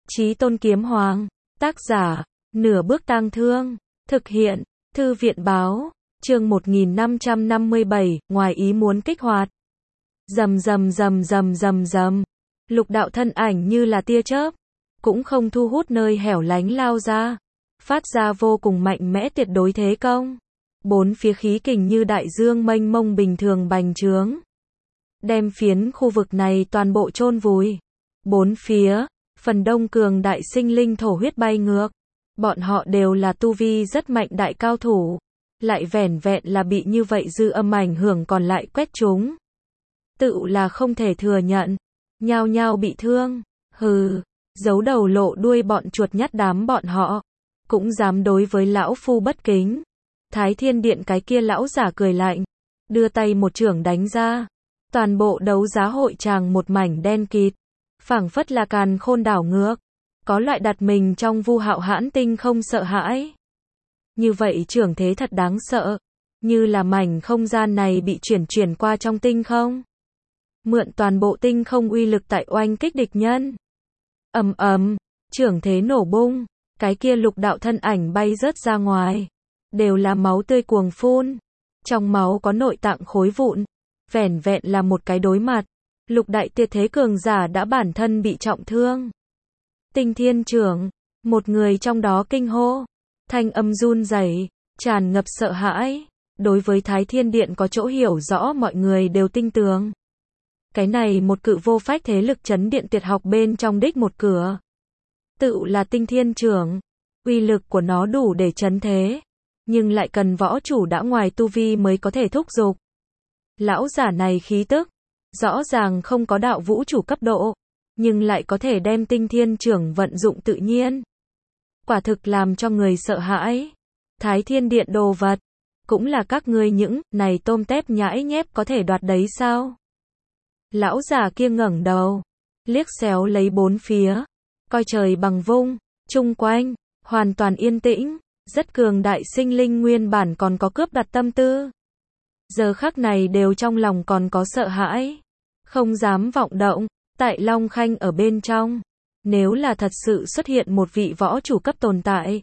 Chí Tôn Kiếm Hoàng, tác giả, Nửa Bước Tang Thương, thực hiện, Thư viện Báo, chương 1557, ngoài ý muốn kích hoạt. Rầm rầm rầm rầm rầm rầm, lục đạo thân ảnh như là tia chớp, cũng không thu hút nơi hẻo lánh lao ra, phát ra vô cùng mạnh mẽ tuyệt đối thế công. Bốn phía khí kình như đại dương mênh mông bình thường bành trướng, đem phiến khu vực này toàn bộ chôn vùi. Bốn phía, phần đông cường đại sinh linh thổ huyết bay ngược. Bọn họ đều là tu vi rất mạnh đại cao thủ, lại vẻn vẹn là bị như vậy dư âm ảnh hưởng còn lại quét chúng. Tự là không thể thừa nhận, nhao nhao bị thương. Hừ, giấu đầu lộ đuôi bọn chuột nhắt đám bọn họ, cũng dám đối với lão phu bất kính. Thái Thiên Điện cái kia lão giả cười lạnh, đưa tay một chưởng đánh ra. Toàn bộ đấu giá hội tràng một mảnh đen kịt, phảng phất là càn khôn đảo ngược, có loại đặt mình trong vu hạo hãn tinh không sợ hãi. Như vậy chưởng thế thật đáng sợ, như là mảnh không gian này bị chuyển qua trong tinh không. Mượn toàn bộ tinh không uy lực tại oanh kích địch nhân. Ầm ầm, chưởng thế nổ bung, cái kia lục đạo thân ảnh bay rớt ra ngoài, đều là máu tươi cuồng phun. Trong máu có nội tạng khối vụn, vẻn vẹn là một cái đối mặt, lục đại tuyệt thế cường giả đã bản thân bị trọng thương. Tinh Thiên Chưởng, một người trong đó kinh hô, thanh âm run rẩy, tràn ngập sợ hãi. Đối với Thái Thiên Điện có chỗ hiểu rõ mọi người đều tin tưởng. Cái này một cự vô phách thế lực chấn điện tuyệt học bên trong đích một cửa. Tự là Tinh Thiên Chưởng, uy lực của nó đủ để chấn thế, nhưng lại cần võ chủ đã ngoài tu vi mới có thể thúc giục. Lão giả này khí tức, rõ ràng không có đạo vũ chủ cấp độ, nhưng lại có thể đem Tinh Thiên Chưởng vận dụng tự nhiên. Quả thực làm cho người sợ hãi. Thái Thiên Điện đồ vật, cũng là các ngươi những này tôm tép nhãi nhép có thể đoạt đấy sao? Lão giả kia ngẩng đầu, liếc xéo lấy bốn phía, coi trời bằng vung, chung quanh, hoàn toàn yên tĩnh, rất cường đại sinh linh nguyên bản còn có cướp đoạt tâm tư. Giờ khắc này đều trong lòng còn có sợ hãi, không dám vọng động. Tại Long Khanh ở bên trong, nếu là thật sự xuất hiện một vị võ chủ cấp tồn tại,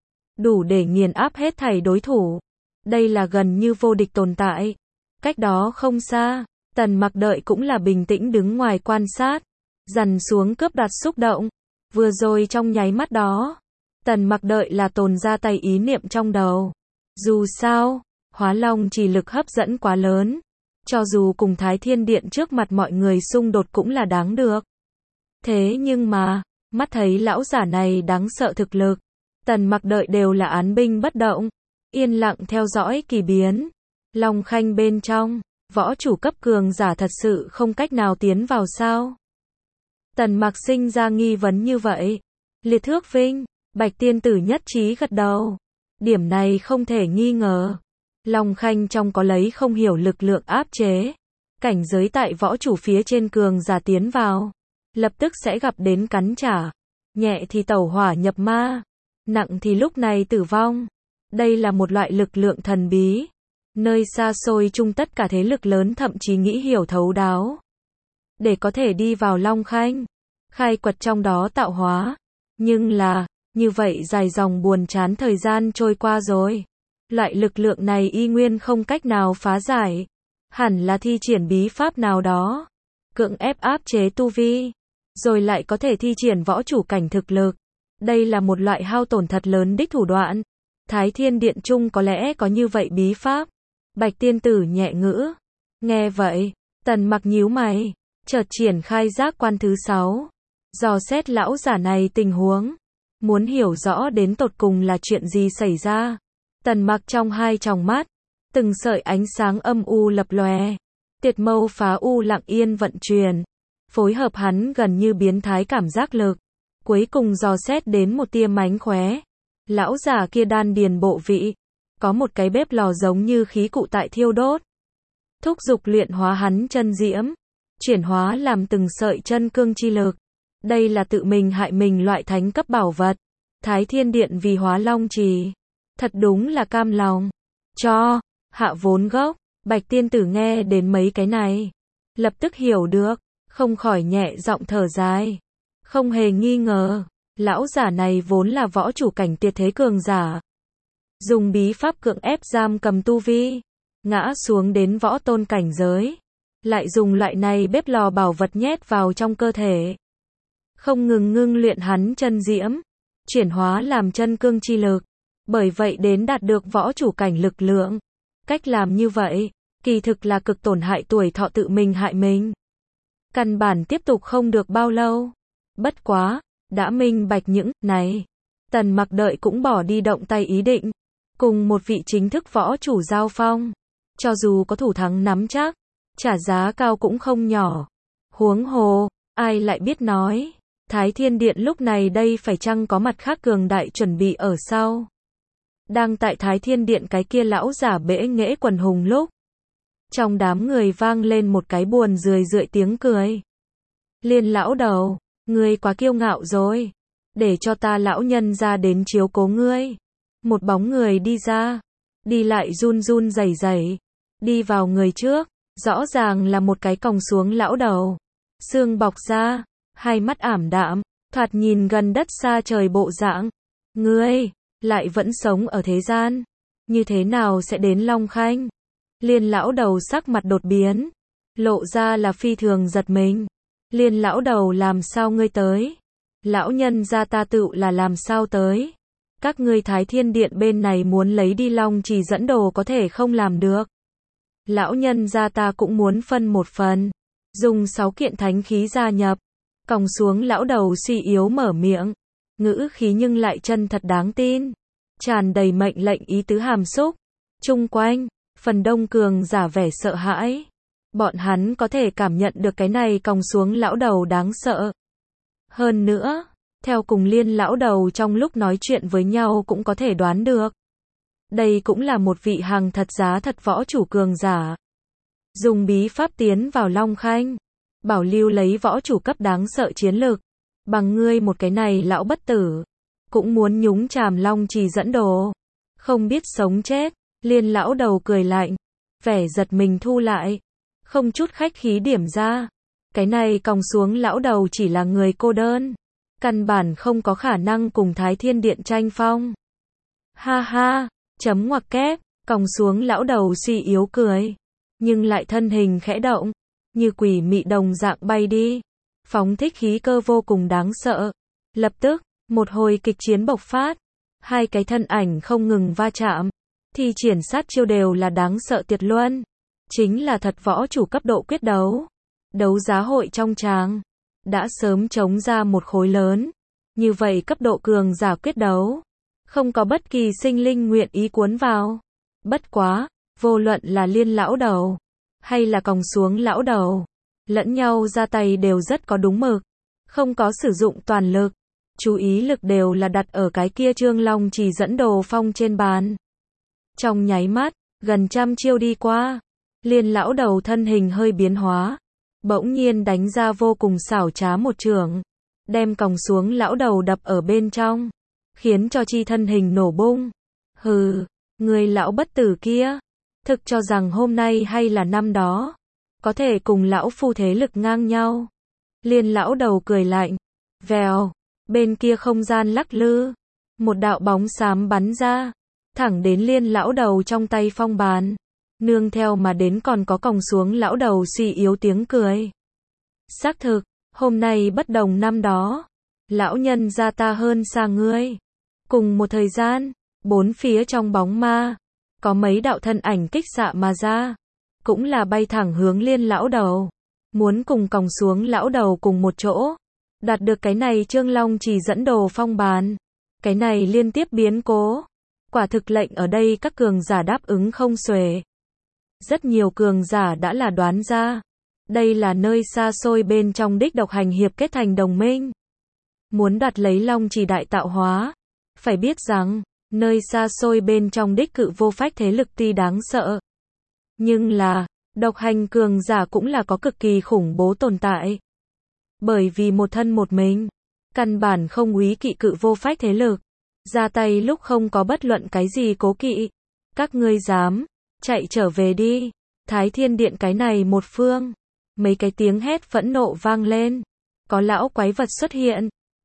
đủ để nghiền áp hết thảy đối thủ. Đây là gần như vô địch tồn tại. Cách đó không xa, Tần Mặc đợi cũng là bình tĩnh đứng ngoài quan sát, dằn xuống cướp đoạt xúc động. Vừa rồi trong nháy mắt đó, Tần Mặc đợi là tồn ra tay ý niệm trong đầu. Dù sao, Hóa Long chỉ lực hấp dẫn quá lớn, cho dù cùng Thái Thiên Điện trước mặt mọi người xung đột cũng là đáng được. Thế nhưng mà, mắt thấy lão giả này đáng sợ thực lực, Tần Mặc đợi đều là án binh bất động, yên lặng theo dõi kỳ biến. Long Khanh bên trong, võ chủ cấp cường giả thật sự không cách nào tiến vào sao? Tần Mặc sinh ra nghi vấn như vậy. Liệt Thước Vinh, Bạch Tiên Tử nhất trí gật đầu. Điểm này không thể nghi ngờ. Long Khanh trong có lấy không hiểu lực lượng áp chế. Cảnh giới tại võ chủ phía trên cường giả tiến vào, lập tức sẽ gặp đến cắn trả. Nhẹ thì tẩu hỏa nhập ma, nặng thì lúc này tử vong. Đây là một loại lực lượng thần bí, nơi xa xôi chung tất cả thế lực lớn thậm chí nghĩ hiểu thấu đáo. Để có thể đi vào Long Khanh, khai quật trong đó tạo hóa. Nhưng là, như vậy dài dòng buồn chán thời gian trôi qua rồi. Loại lực lượng này y nguyên không cách nào phá giải. Hẳn là thi triển bí pháp nào đó, cưỡng ép áp chế tu vi, rồi lại có thể thi triển võ chủ cảnh thực lực. Đây là một loại hao tổn thật lớn đích thủ đoạn. Thái Thiên Điện chung có lẽ có như vậy bí pháp. Bạch Tiên Tử nhẹ ngữ. Nghe vậy, Tần Mặc nhíu mày, chợt triển khai giác quan thứ 6. Dò xét lão giả này tình huống, muốn hiểu rõ đến tột cùng là chuyện gì xảy ra. Tần Mặc trong hai tròng mắt, từng sợi ánh sáng âm u lập lòe, tiệt mâu phá u lặng yên vận chuyển, phối hợp hắn gần như biến thái cảm giác lực, cuối cùng dò xét đến một tia mánh khóe. Lão giả kia đan điền bộ vị, có một cái bếp lò giống như khí cụ tại thiêu đốt. Thúc dục luyện hóa hắn chân diễm, chuyển hóa làm từng sợi chân cương chi lực. Đây là tự mình hại mình loại thánh cấp bảo vật. Thái Thiên Điện vì Hóa Long Trì, thật đúng là cam lòng cho hạ vốn gốc. Bạch Tiên Tử nghe đến mấy cái này, lập tức hiểu được, không khỏi nhẹ giọng thở dài. Không hề nghi ngờ, Lão giả này vốn là võ chủ cảnh tuyệt thế cường giả. Dùng bí pháp cưỡng ép giam cầm tu vi, ngã xuống đến võ tôn cảnh giới. Lại dùng loại này bếp lò bảo vật nhét vào trong cơ thể. Không ngừng ngưng luyện hắn chân diễm, chuyển hóa làm chân cương chi lực. Bởi vậy đến đạt được võ chủ cảnh lực lượng. Cách làm như vậy, kỳ thực là cực tổn hại tuổi thọ, tự mình hại mình. Căn bản tiếp tục không được bao lâu. Bất quá, đã minh bạch những này. Tần Mặc đợi cũng bỏ đi động tay ý định. Cùng một vị chính thức võ chủ giao phong. Cho dù có thủ thắng nắm chắc, trả giá cao cũng không nhỏ. Huống hồ, ai lại biết nói. Thái Thiên Điện lúc này đây phải chăng có mặt khác cường đại chuẩn bị ở sau. Đang tại Thái Thiên Điện cái kia lão giả bẽ nghễ quần hùng lúc. Trong đám người vang lên một cái buồn rười rượi tiếng cười. Liên lão đầu, ngươi quá kiêu ngạo rồi. Để cho ta lão nhân ra đến chiếu cố ngươi. Một bóng người đi ra. Đi lại run run rẩy rẩy. Đi vào người trước. Rõ ràng là một cái còng xuống lão đầu. Xương bọc ra. Hai mắt ảm đạm. Thoạt nhìn gần đất xa trời bộ dạng. Ngươi lại vẫn sống ở thế gian. Như thế nào sẽ đến Long Khanh? Liên lão đầu sắc mặt đột biến. Lộ ra là phi thường giật mình. Liên lão đầu, làm sao ngươi tới? Lão nhân gia ta tự là làm sao tới? Các ngươi Thái Thiên Điện bên này muốn lấy đi Long Chỉ dẫn đồ có thể không làm được. Lão nhân gia ta cũng muốn phân một phần. Dùng 6 kiện thánh khí gia nhập. Còng xuống lão đầu suy yếu mở miệng. Ngữ khí nhưng lại chân thật đáng tin. Tràn đầy mệnh lệnh ý tứ hàm xúc. Chung quanh, phần đông cường giả vẻ sợ hãi. Bọn hắn có thể cảm nhận được cái này còng xuống lão đầu đáng sợ. Hơn nữa, theo cùng Liên lão đầu trong lúc nói chuyện với nhau cũng có thể đoán được. Đây cũng là một vị hàng thật giá thật võ chủ cường giả. Dùng bí pháp tiến vào Long Khanh. Bảo lưu lấy võ chủ cấp đáng sợ chiến lực. Bằng ngươi một cái này lão bất tử. Cũng muốn nhúng chàm Long Chỉ dẫn đồ. Không biết sống chết. Liên lão đầu cười lạnh. Vẻ giật mình thu lại. Không chút khách khí điểm ra. Cái này còng xuống lão đầu chỉ là người cô đơn. Căn bản không có khả năng cùng Thái Thiên Điện tranh phong. Ha ha, chấm ngoặc kép, còng xuống lão đầu suy yếu cười. Nhưng lại thân hình khẽ động. Như quỷ mị đồng dạng bay đi. Phóng thích khí cơ vô cùng đáng sợ. Lập tức, một hồi kịch chiến bộc phát. Hai cái thân ảnh không ngừng va chạm. Thi triển sát chiêu đều là đáng sợ tuyệt luân. Chính là thật võ chủ cấp độ quyết đấu. Đấu giá hội trong tràng. Đã sớm chống ra một khối lớn. Như vậy cấp độ cường giả quyết đấu. Không có bất kỳ sinh linh nguyện ý cuốn vào. Bất quá, vô luận là Liên lão đầu. Hay là còng xuống lão đầu. Lẫn nhau ra tay đều rất có đúng mực. Không có sử dụng toàn lực. Chú ý lực đều là đặt ở cái kia Trương Long Chỉ dẫn đồ phong trên bàn. Trong nháy mắt, gần trăm chiêu đi qua. Liên lão đầu thân hình hơi biến hóa. Bỗng nhiên đánh ra vô cùng xảo trá một chưởng. Đem còng xuống lão đầu đập ở bên trong. Khiến cho chi thân hình nổ bung. Hừ, người lão bất tử kia. Thực cho rằng hôm nay hay là năm đó. Có thể cùng lão phu thế lực ngang nhau. Liên lão đầu cười lạnh. Vèo, bên kia không gian lắc lư. Một đạo bóng xám bắn ra. Thẳng đến Liên lão đầu trong tay phong bàn. Nương theo mà đến còn có còng xuống lão đầu suy yếu tiếng cười. Xác thực, hôm nay bất đồng năm đó. Lão nhân gia ta hơn xa ngươi. Cùng một thời gian, bốn phía trong bóng ma. Có mấy đạo thân ảnh kích xạ mà ra. Cũng là bay thẳng hướng Liên lão đầu. Muốn cùng còng xuống lão đầu cùng một chỗ. Đạt được cái này Trương Long Chỉ dẫn đồ phong bàn. Cái này liên tiếp biến cố. Quả thực lệnh ở đây các cường giả đáp ứng không xuể. Rất nhiều cường giả đã là đoán ra. Đây là nơi xa xôi bên trong đích độc hành hiệp kết thành đồng minh. Muốn đoạt lấy Long Chỉ đại tạo hóa. Phải biết rằng, nơi xa xôi bên trong đích cự vô phách thế lực tuy đáng sợ. Nhưng là, độc hành cường giả cũng là có cực kỳ khủng bố tồn tại. Bởi vì một thân một mình, căn bản không úy kỵ cự vô phách thế lực. Ra tay lúc không có bất luận cái gì cố kỵ. Các ngươi dám, chạy trở về đi. Thái Thiên Điện cái này một phương. Mấy cái tiếng hét phẫn nộ vang lên. Có lão quái vật xuất hiện.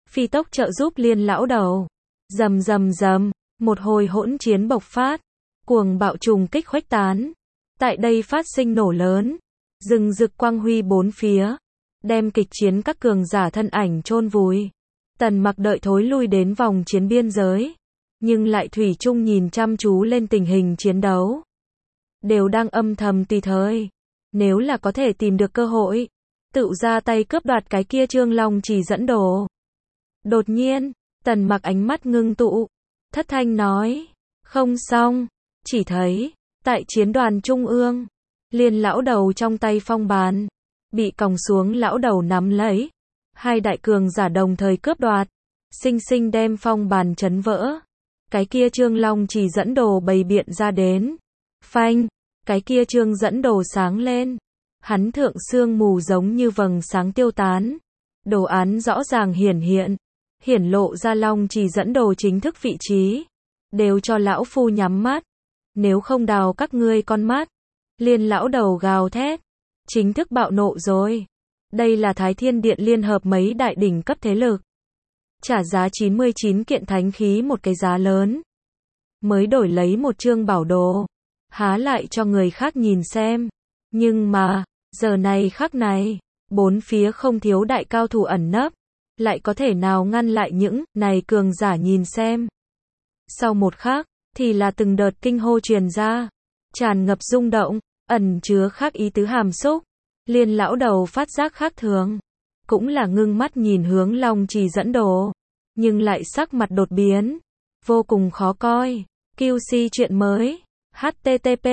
phi tốc trợ giúp Liên lão đầu. Rầm rầm rầm, một hồi hỗn chiến bộc phát, cuồng bạo trùng kích khuếch tán. Tại đây phát sinh nổ lớn, rừng rực quang huy bốn phía, đem kịch chiến các cường giả thân ảnh chôn vùi. Tần Mặc đợi thối lui đến vòng chiến biên giới, nhưng lại thủy chung nhìn chăm chú lên tình hình chiến đấu. Đều đang âm thầm tùy thời, nếu là có thể tìm được cơ hội, tự ra tay cướp đoạt cái kia Trương Long chỉ dẫn đồ. Đột nhiên, Tần Mặc ánh mắt ngưng tụ, thất thanh nói, không xong, chỉ thấy, tại chiến đoàn trung ương, Liên lão đầu trong tay phong bàn, bị còng xuống lão đầu nắm lấy, hai đại cường giả đồng thời cướp đoạt, sinh sinh đem phong bàn chấn vỡ. Cái kia Trương Long chỉ dẫn đồ bày biện ra đến. Phanh, cái kia Trương dẫn đồ sáng lên. Hắn thượng sương mù giống như vầng sáng tiêu tán. Đồ án rõ ràng hiển lộ ra Long chỉ dẫn đồ chính thức vị trí. Đều cho lão phu nhắm mắt. Nếu không đào các ngươi con mắt. Liên lão đầu gào thét. Chính thức bạo nộ rồi. Đây là Thái Thiên Điện liên hợp mấy đại đỉnh cấp thế lực. Trả giá 99 kiện thánh khí một cái giá lớn. Mới đổi lấy một chương bảo đồ. Há lại cho người khác nhìn xem. Nhưng mà, giờ này khắc này, bốn phía không thiếu đại cao thủ ẩn nấp. Lại có thể nào ngăn lại những này cường giả nhìn xem. Sau một khắc, thì là từng đợt kinh hô truyền ra. Tràn ngập rung động, ẩn chứa khác ý tứ hàm xúc. Liên lão đầu phát giác khác thường. Cũng là ngưng mắt nhìn hướng Long chỉ dẫn đồ. Nhưng lại sắc mặt đột biến. Vô cùng khó coi. QC chuyện mới. http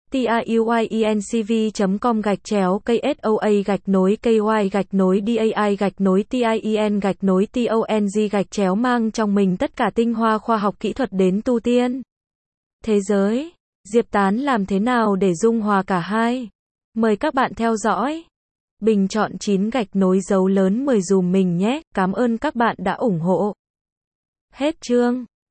tiuyencv.com/KSOA-KY-DAI-TIEN-TONG mang trong mình tất cả tinh hoa khoa học kỹ thuật đến tu tiên. Thế giới, Diệp Tán làm thế nào để dung hòa cả hai? Mời các bạn theo dõi. Bình chọn 9 gạch nối dấu lớn 10 dùm mình nhé. Cảm ơn các bạn đã ủng hộ. Hết chương.